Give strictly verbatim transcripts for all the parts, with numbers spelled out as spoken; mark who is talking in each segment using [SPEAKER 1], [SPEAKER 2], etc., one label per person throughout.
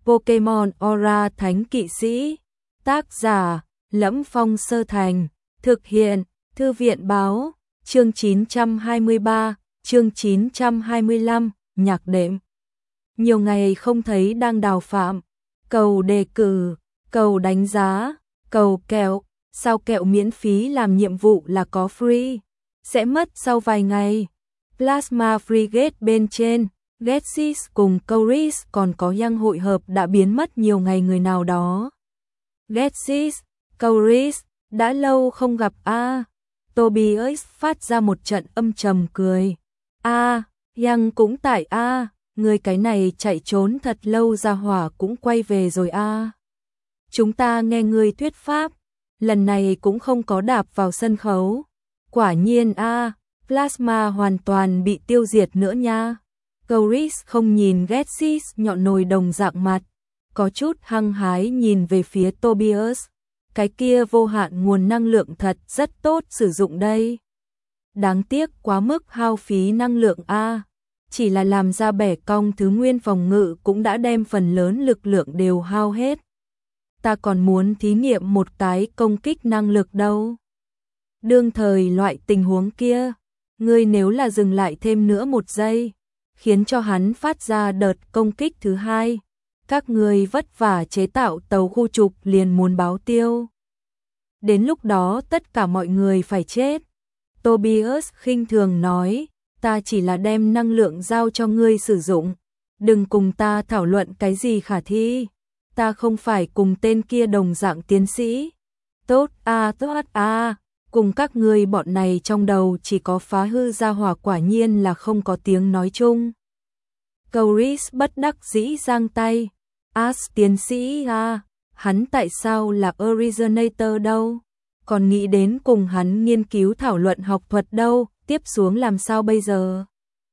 [SPEAKER 1] Pokemon Aura Thánh Kỵ Sĩ. Tác giả: Lẫm Phong Sơ Thành. Thực hiện: Thư viện báo. Chương chín trăm hai mươi ba, chương chín trăm hai mươi lăm, nhạc đệm. Nhiều ngày không thấy đang đào phạm, cầu đề cử, cầu đánh giá, cầu kẹo, sao kẹo miễn phí làm nhiệm vụ là có free, sẽ mất sau vài ngày. Plasma Frigate bên trên, Getsis cùng Coris còn có Yang hội hợp đã biến mất nhiều ngày người nào đó. Getsis, Coris, đã lâu không gặp a. À. Tobias phát ra một trận âm trầm cười. A, à, Yang cũng tại a, à. Người cái này chạy trốn thật lâu ra hỏa cũng quay về rồi a. À. Chúng ta nghe người thuyết pháp, lần này cũng không có đạp vào sân khấu. Quả nhiên a, à, Plasma hoàn toàn bị tiêu diệt nữa nha. Coris không nhìn Getsis nhọn nồi đồng dạng mặt, có chút hăng hái nhìn về phía Tobias. Cái kia vô hạn nguồn năng lượng thật rất tốt sử dụng đây. Đáng tiếc quá mức hao phí năng lượng a, chỉ là làm ra bẻ cong thứ nguyên phòng ngự cũng đã đem phần lớn lực lượng đều hao hết. Ta còn muốn thí nghiệm một cái công kích năng lực đâu. Đương thời loại tình huống kia, ngươi nếu là dừng lại thêm nữa một giây, khiến cho hắn phát ra đợt công kích thứ hai, các ngươi vất vả chế tạo tàu khu trục liền muốn báo tiêu. Đến lúc đó tất cả mọi người phải chết. Tobias khinh thường nói, ta chỉ là đem năng lượng giao cho ngươi sử dụng, đừng cùng ta thảo luận cái gì khả thi. Ta không phải cùng tên kia đồng dạng tiến sĩ. Tốt a, tốt a, cùng các ngươi bọn này trong đầu chỉ có phá hư ra hỏa, quả nhiên là không có tiếng nói chung. Coris bất đắc dĩ giang tay. As tiến sĩ a, hắn tại sao là originator đâu? Còn nghĩ đến cùng hắn nghiên cứu thảo luận học thuật đâu, tiếp xuống làm sao bây giờ?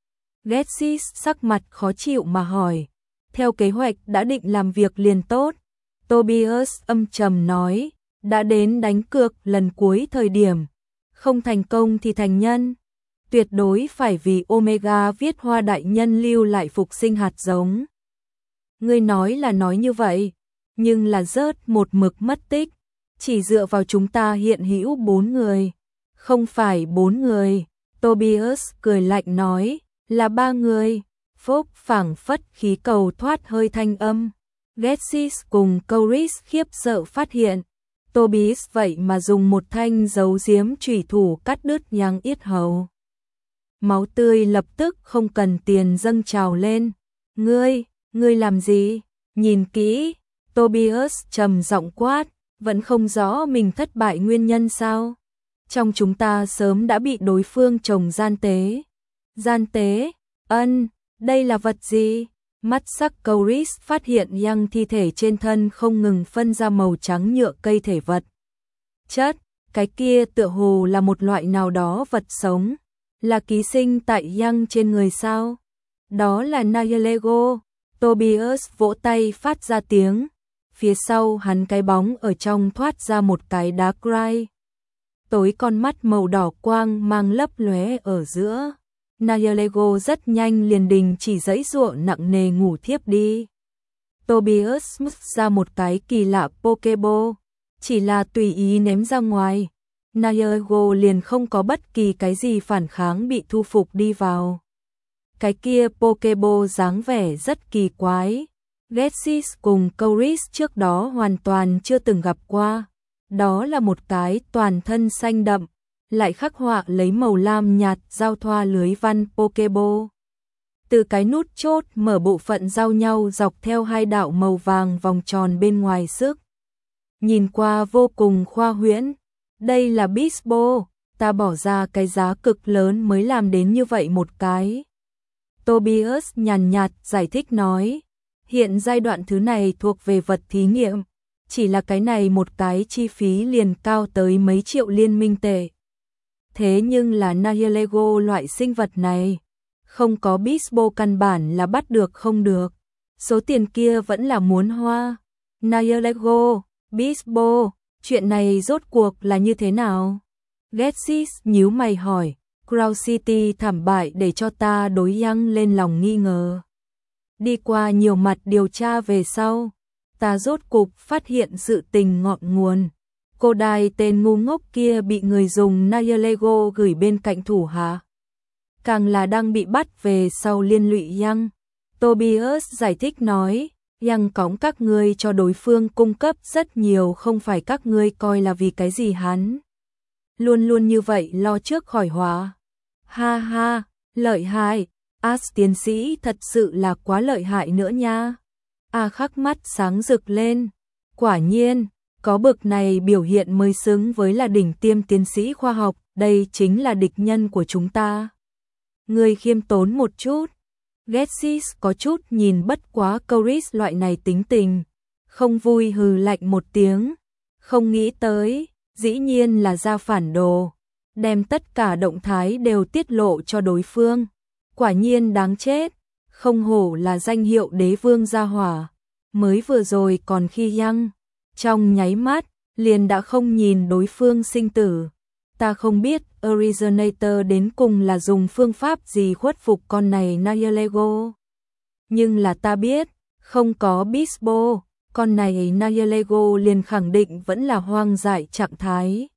[SPEAKER 1] Getsis sắc mặt khó chịu mà hỏi. Theo kế hoạch đã định làm việc liền tốt. Tobias âm trầm nói, đã đến đánh cược lần cuối thời điểm, không thành công thì thành nhân. Tuyệt đối phải vì Omega viết hoa đại nhân lưu lại phục sinh hạt giống. Ngươi nói là nói như vậy, nhưng là rớt một mực mất tích. Chỉ dựa vào chúng ta hiện hữu bốn người. Không phải bốn người. Tobias cười lạnh nói, là ba người. Phốc phảng phất khí cầu thoát hơi thanh âm. Getsis cùng Coris khiếp sợ phát hiện. Tobias vậy mà dùng một thanh giấu giếm chủy thủ cắt đứt Yang yết hầu. Máu tươi lập tức không cần tiền dâng trào lên. Ngươi, ngươi làm gì? Nhìn kỹ. Tobias trầm giọng quát, vẫn không rõ mình thất bại nguyên nhân sao? Trong chúng ta sớm đã bị đối phương trồng gian tế. Gian tế? Ân, đây là vật gì? Mắt sắc Coris phát hiện Yang thi thể trên thân không ngừng phân ra màu trắng nhựa cây thể vật. Chất, cái kia tựa hồ là một loại nào đó vật sống. Là ký sinh tại Yang trên người sao? Đó là Nihilego. Tobias vỗ tay phát ra tiếng. Phía sau hắn cái bóng ở trong thoát ra một cái đá cry. Tối con mắt màu đỏ quang mang lấp lóe ở giữa. Nihilego rất nhanh liền đình chỉ giãy giụa nặng nề ngủ thiếp đi. Tobias móc ra một cái kỳ lạ Pokeball, chỉ là tùy ý ném ra ngoài. Nihilego liền không có bất kỳ cái gì phản kháng bị thu phục đi vào. Cái kia Pokeball dáng vẻ rất kỳ quái. Getsis cùng Coris trước đó hoàn toàn chưa từng gặp qua. Đó là một cái toàn thân xanh đậm, lại khắc họa lấy màu lam nhạt giao thoa lưới văn Pokeball. Từ cái nút chốt mở bộ phận giao nhau dọc theo hai đạo màu vàng vòng tròn bên ngoài sức. Nhìn qua vô cùng khoa huyễn. Đây là Bisbo, ta bỏ ra cái giá cực lớn mới làm đến như vậy một cái. Tobias nhàn nhạt giải thích nói, hiện giai đoạn thứ này thuộc về vật thí nghiệm, chỉ là cái này một cái chi phí liền cao tới mấy triệu liên minh tệ. Thế nhưng là Nihilego loại sinh vật này, không có Bisbo căn bản là bắt được không được. Số tiền kia vẫn là muốn hoa. Nihilego, Bisbo, chuyện này rốt cuộc là như thế nào? Getsis nhíu mày hỏi, Crow City thảm bại để cho ta đối Yang lên lòng nghi ngờ. Đi qua nhiều mặt điều tra về sau, ta rốt cục phát hiện sự tình ngọn nguồn. Cô đài tên ngu ngốc kia bị người dùng Nayalego gửi bên cạnh thủ hạ. Càng là đang bị bắt về sau liên lụy Yang. Tobias giải thích nói, Yang cõng các ngươi cho đối phương cung cấp rất nhiều, không phải các ngươi coi là vì cái gì hắn luôn luôn như vậy lo trước khỏi họa. Ha ha, lợi hại, As tiến sĩ thật sự là quá lợi hại nữa nha. A Khắc mắt sáng rực lên, quả nhiên, có bực này biểu hiện mới xứng với là đỉnh tiêm tiến sĩ khoa học, đây chính là địch nhân của chúng ta. Ngươi khiêm tốn một chút. Getsis có chút nhìn bất quá Coris loại này tính tình, không vui hừ lạnh một tiếng, không nghĩ tới, dĩ nhiên là ra phản đồ, đem tất cả động thái đều tiết lộ cho đối phương. Quả nhiên đáng chết, không hổ là danh hiệu đế vương gia hỏa, mới vừa rồi còn khi Yang, trong nháy mắt, liền đã không nhìn đối phương sinh tử. Ta không biết Originator đến cùng là dùng phương pháp gì khuất phục con này Nayalego. Nhưng là ta biết, không có Bisbo, con này Nayalego liền khẳng định vẫn là hoang dại trạng thái.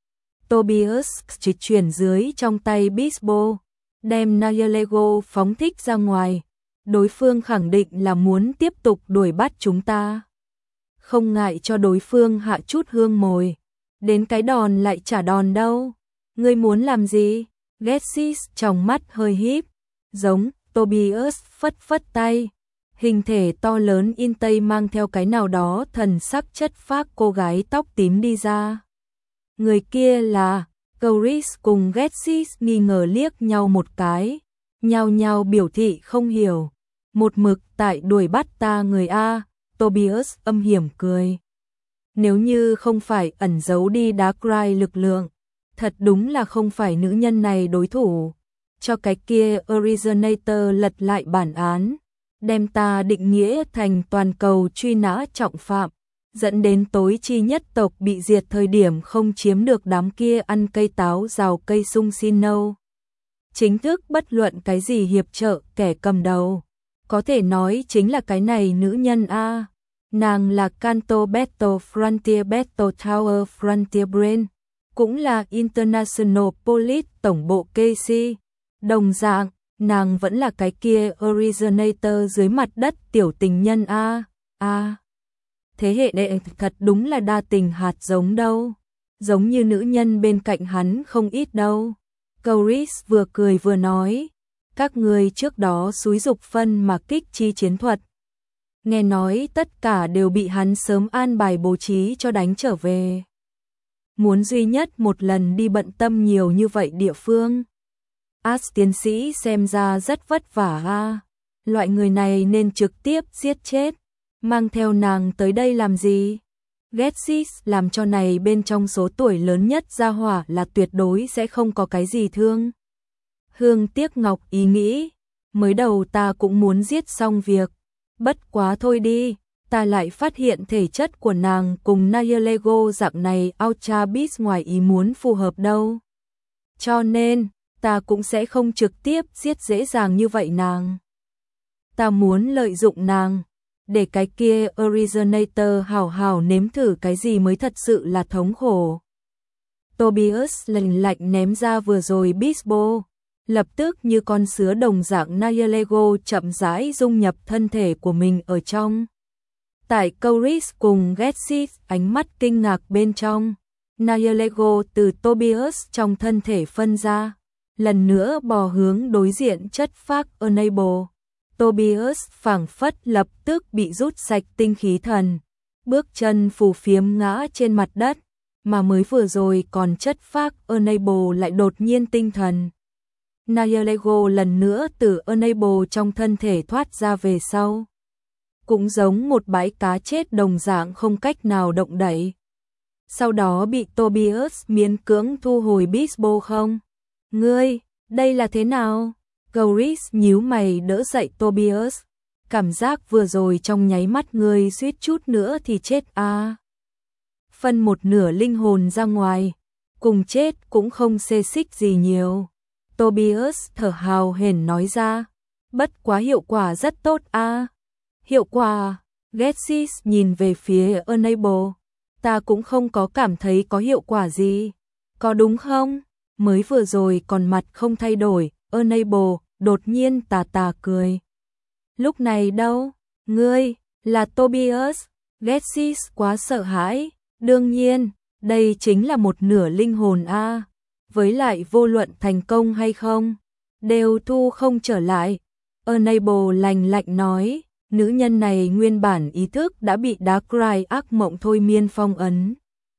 [SPEAKER 1] Tobias chỉ chuyển dưới trong tay Bisbo, đem Nayalego phóng thích ra ngoài. Đối phương khẳng định là muốn tiếp tục đuổi bắt chúng ta. Không ngại cho đối phương hạ chút hương mồi. Đến cái đòn lại trả đòn đâu. Ngươi muốn làm gì? Getsis trong mắt hơi híp, giống. Tobias phất phất tay. Hình thể to lớn in tây mang theo cái nào đó thần sắc chất phác cô gái tóc tím đi ra. Người kia là Coris cùng Getsis nghi ngờ liếc nhau một cái, nhao nhao biểu thị không hiểu. Một mực tại đuổi bắt ta người A. Tobias âm hiểm cười. Nếu như không phải ẩn giấu đi Darkrai lực lượng, thật đúng là không phải nữ nhân này đối thủ. Cho cái kia Originator lật lại bản án, đem ta định nghĩa thành toàn cầu truy nã trọng phạm, dẫn đến tối chi nhất tộc bị diệt thời điểm không chiếm được đám kia ăn cây táo rào cây sung xin nâu. Chính thức bất luận cái gì hiệp trợ kẻ cầm đầu, có thể nói chính là cái này nữ nhân A. Nàng là Kanto Battle Frontier Battle Tower Frontier Brain, cũng là International Police tổng bộ ca xê. Đồng dạng, nàng vẫn là cái kia Originator dưới mặt đất tiểu tình nhân A. A. Thế hệ đệ thật đúng là đa tình hạt giống đâu. Giống như nữ nhân bên cạnh hắn không ít đâu. Coris vừa cười vừa nói. Các người trước đó xúi dục phân mà kích chi chiến thuật. Nghe nói tất cả đều bị hắn sớm an bài bố trí cho đánh trở về. Muốn duy nhất một lần đi bận tâm nhiều như vậy địa phương. As tiến sĩ xem ra rất vất vả ha. Loại người này nên trực tiếp giết chết. Mang theo nàng tới đây làm gì? Getsis làm cho này bên trong số tuổi lớn nhất gia hỏa là tuyệt đối sẽ không có cái gì thương. Hương tiếc ngọc ý nghĩ. Mới đầu ta cũng muốn giết xong việc. Bất quá thôi đi. Ta lại phát hiện thể chất của nàng cùng Nayalego dạng này Ultra Beast ngoài ý muốn phù hợp đâu. Cho nên, ta cũng sẽ không trực tiếp giết dễ dàng như vậy nàng. Ta muốn lợi dụng nàng, để cái kia Originator hào hào nếm thử cái gì mới thật sự là thống khổ. Tobias lạnh lạnh ném ra vừa rồi Bisbo, lập tức như con sứa đồng dạng Nayalego chậm rãi dung nhập thân thể của mình ở trong. Tại Coris cùng Getsis ánh mắt kinh ngạc bên trong, Nayalego từ Tobias trong thân thể phân ra, lần nữa bò hướng đối diện chất phác Enable. Tobias phảng phất lập tức bị rút sạch tinh khí thần, bước chân phù phiếm ngã trên mặt đất, mà mới vừa rồi còn chất phác Enable lại đột nhiên tinh thần. Nayalego lần nữa từ Enable trong thân thể thoát ra về sau. Cũng giống một bãi cá chết đồng dạng không cách nào động đậy. Sau đó bị Tobias miễn cưỡng thu hồi Bisbo không? Ngươi, đây là thế nào? Coris nhíu mày đỡ dậy Tobias. Cảm giác vừa rồi trong nháy mắt ngươi suýt chút nữa thì chết à. Phân một nửa linh hồn ra ngoài. Cùng chết cũng không xê xích gì nhiều. Tobias thở hào hển nói ra. Bất quá hiệu quả rất tốt a. À. Hiệu quả, Getsis nhìn về phía Enable. Ta cũng không có cảm thấy có hiệu quả gì. Có đúng không? Mới vừa rồi còn mặt không thay đổi, Enable đột nhiên tà tà cười. Lúc này đâu? Ngươi, là Tobias. Getsis quá sợ hãi. Đương nhiên, đây chính là một nửa linh hồn a. À. Với lại vô luận thành công hay không, đều thu không trở lại. Enable lạnh lạnh nói, nữ nhân này nguyên bản ý thức đã bị Darkrai ác mộng thôi miên phong ấn.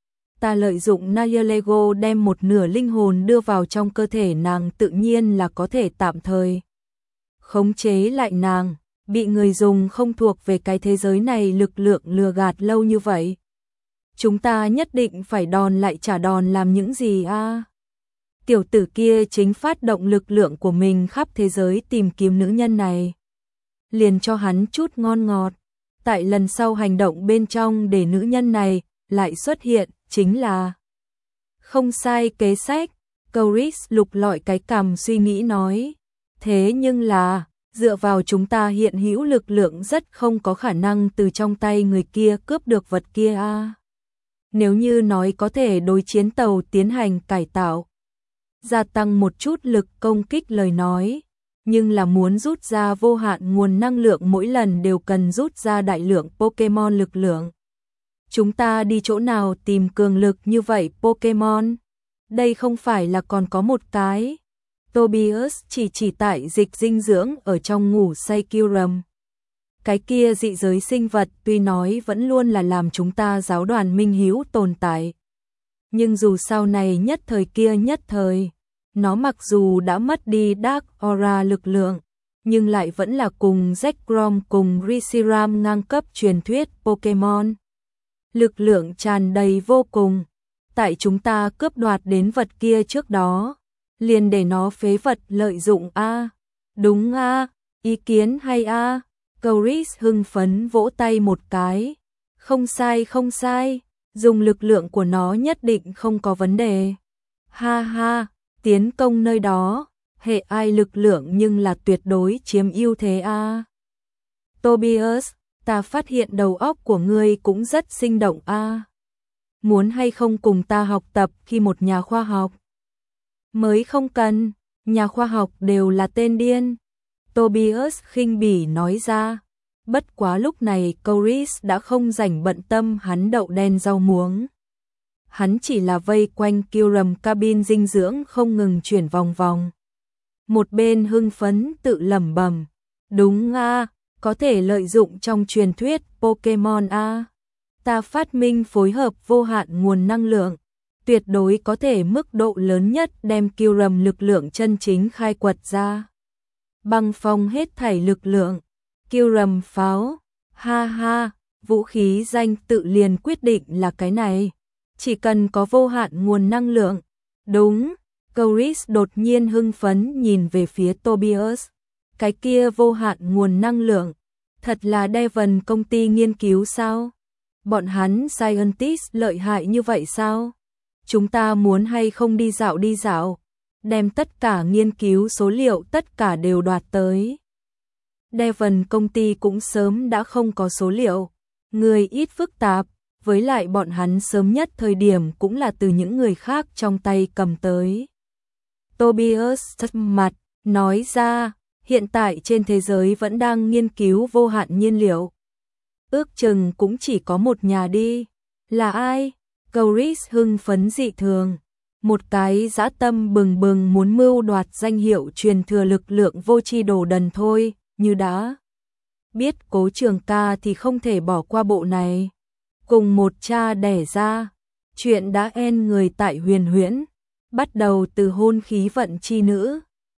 [SPEAKER 1] Ta lợi dụng Nayalego đem một nửa linh hồn đưa vào trong cơ thể nàng, tự nhiên là có thể tạm thời khống chế lại nàng. Bị người dùng không thuộc về cái thế giới này lực lượng lừa gạt lâu như vậy. Chúng ta nhất định phải đòn lại trả đòn làm những gì a? À? Tiểu tử kia chính phát động lực lượng của mình khắp thế giới tìm kiếm nữ nhân này. Liền cho hắn chút ngon ngọt. Tại lần sau hành động bên trong để nữ nhân này lại xuất hiện, chính là không sai kế sách. Coris lục lọi cái cằm suy nghĩ nói. Thế nhưng là, dựa vào chúng ta hiện hữu lực lượng rất không có khả năng từ trong tay người kia cướp được vật kia a. À. Nếu như nói có thể đối chiến tàu tiến hành cải tạo, gia tăng một chút lực công kích lời nói, nhưng là muốn rút ra vô hạn nguồn năng lượng mỗi lần đều cần rút ra đại lượng Pokemon lực lượng. Chúng ta đi chỗ nào tìm cường lực như vậy Pokemon? Đây không phải là còn có một cái. Tobias chỉ chỉ tại dịch dinh dưỡng ở trong ngủ say Kyurem. Cái kia dị giới sinh vật tuy nói vẫn luôn là làm chúng ta giáo đoàn minh hữu tồn tại. Nhưng dù sau này nhất thời kia nhất thời, nó mặc dù đã mất đi Dark Aura lực lượng, nhưng lại vẫn là cùng Zekrom cùng Reshiram ngang cấp truyền thuyết Pokemon. Lực lượng tràn đầy vô cùng. Tại chúng ta cướp đoạt đến vật kia trước đó, liền để nó phế vật lợi dụng a. À. Đúng a, à. Ý kiến hay a. À. Coris hưng phấn vỗ tay một cái. Không sai không sai, dùng lực lượng của nó nhất định không có vấn đề. Ha ha, tiến công nơi đó, hệ ai lực lượng nhưng là tuyệt đối chiếm ưu thế a. À. Tobias, ta phát hiện đầu óc của ngươi cũng rất sinh động a. À. Muốn hay không cùng ta học tập khi một nhà khoa học? Mới không cần, nhà khoa học đều là tên điên. Tobias khinh bỉ nói ra. Bất quá lúc này Coris đã không rảnh bận tâm hắn đậu đen rau muống. Hắn chỉ là vây quanh Kyurem cabin dinh dưỡng không ngừng chuyển vòng vòng. Một bên hưng phấn tự lẩm bẩm, đúng a, có thể lợi dụng trong truyền thuyết Pokemon a. Ta phát minh phối hợp vô hạn nguồn năng lượng, tuyệt đối có thể mức độ lớn nhất đem Kyurem lực lượng chân chính khai quật ra. Băng phong hết thảy lực lượng, Kyurem pháo, ha ha, vũ khí danh tự liền quyết định là cái này. Chỉ cần có vô hạn nguồn năng lượng. Đúng, Coris đột nhiên hưng phấn nhìn về phía Tobias. Cái kia vô hạn nguồn năng lượng, thật là Devon công ty nghiên cứu sao? Bọn hắn scientist lợi hại như vậy sao? Chúng ta muốn hay không đi dạo đi dạo, đem tất cả nghiên cứu số liệu tất cả đều đoạt tới. Devon công ty cũng sớm đã không có số liệu, người ít phức tạp, với lại bọn hắn sớm nhất thời điểm cũng là từ những người khác trong tay cầm tới. Tobias mặt, nói ra, hiện tại trên thế giới vẫn đang nghiên cứu vô hạn nhiên liệu. Ước chừng cũng chỉ có một nhà đi. Là ai? Coris hưng phấn dị thường. Một cái dã tâm bừng bừng muốn mưu đoạt danh hiệu truyền thừa lực lượng vô tri đồ đần thôi, như đã biết Cố Trường Ca thì không thể bỏ qua bộ này. Cùng một cha đẻ ra, chuyện đã en người tại Huyền Huyễn, bắt đầu từ hôn khí vận chi nữ,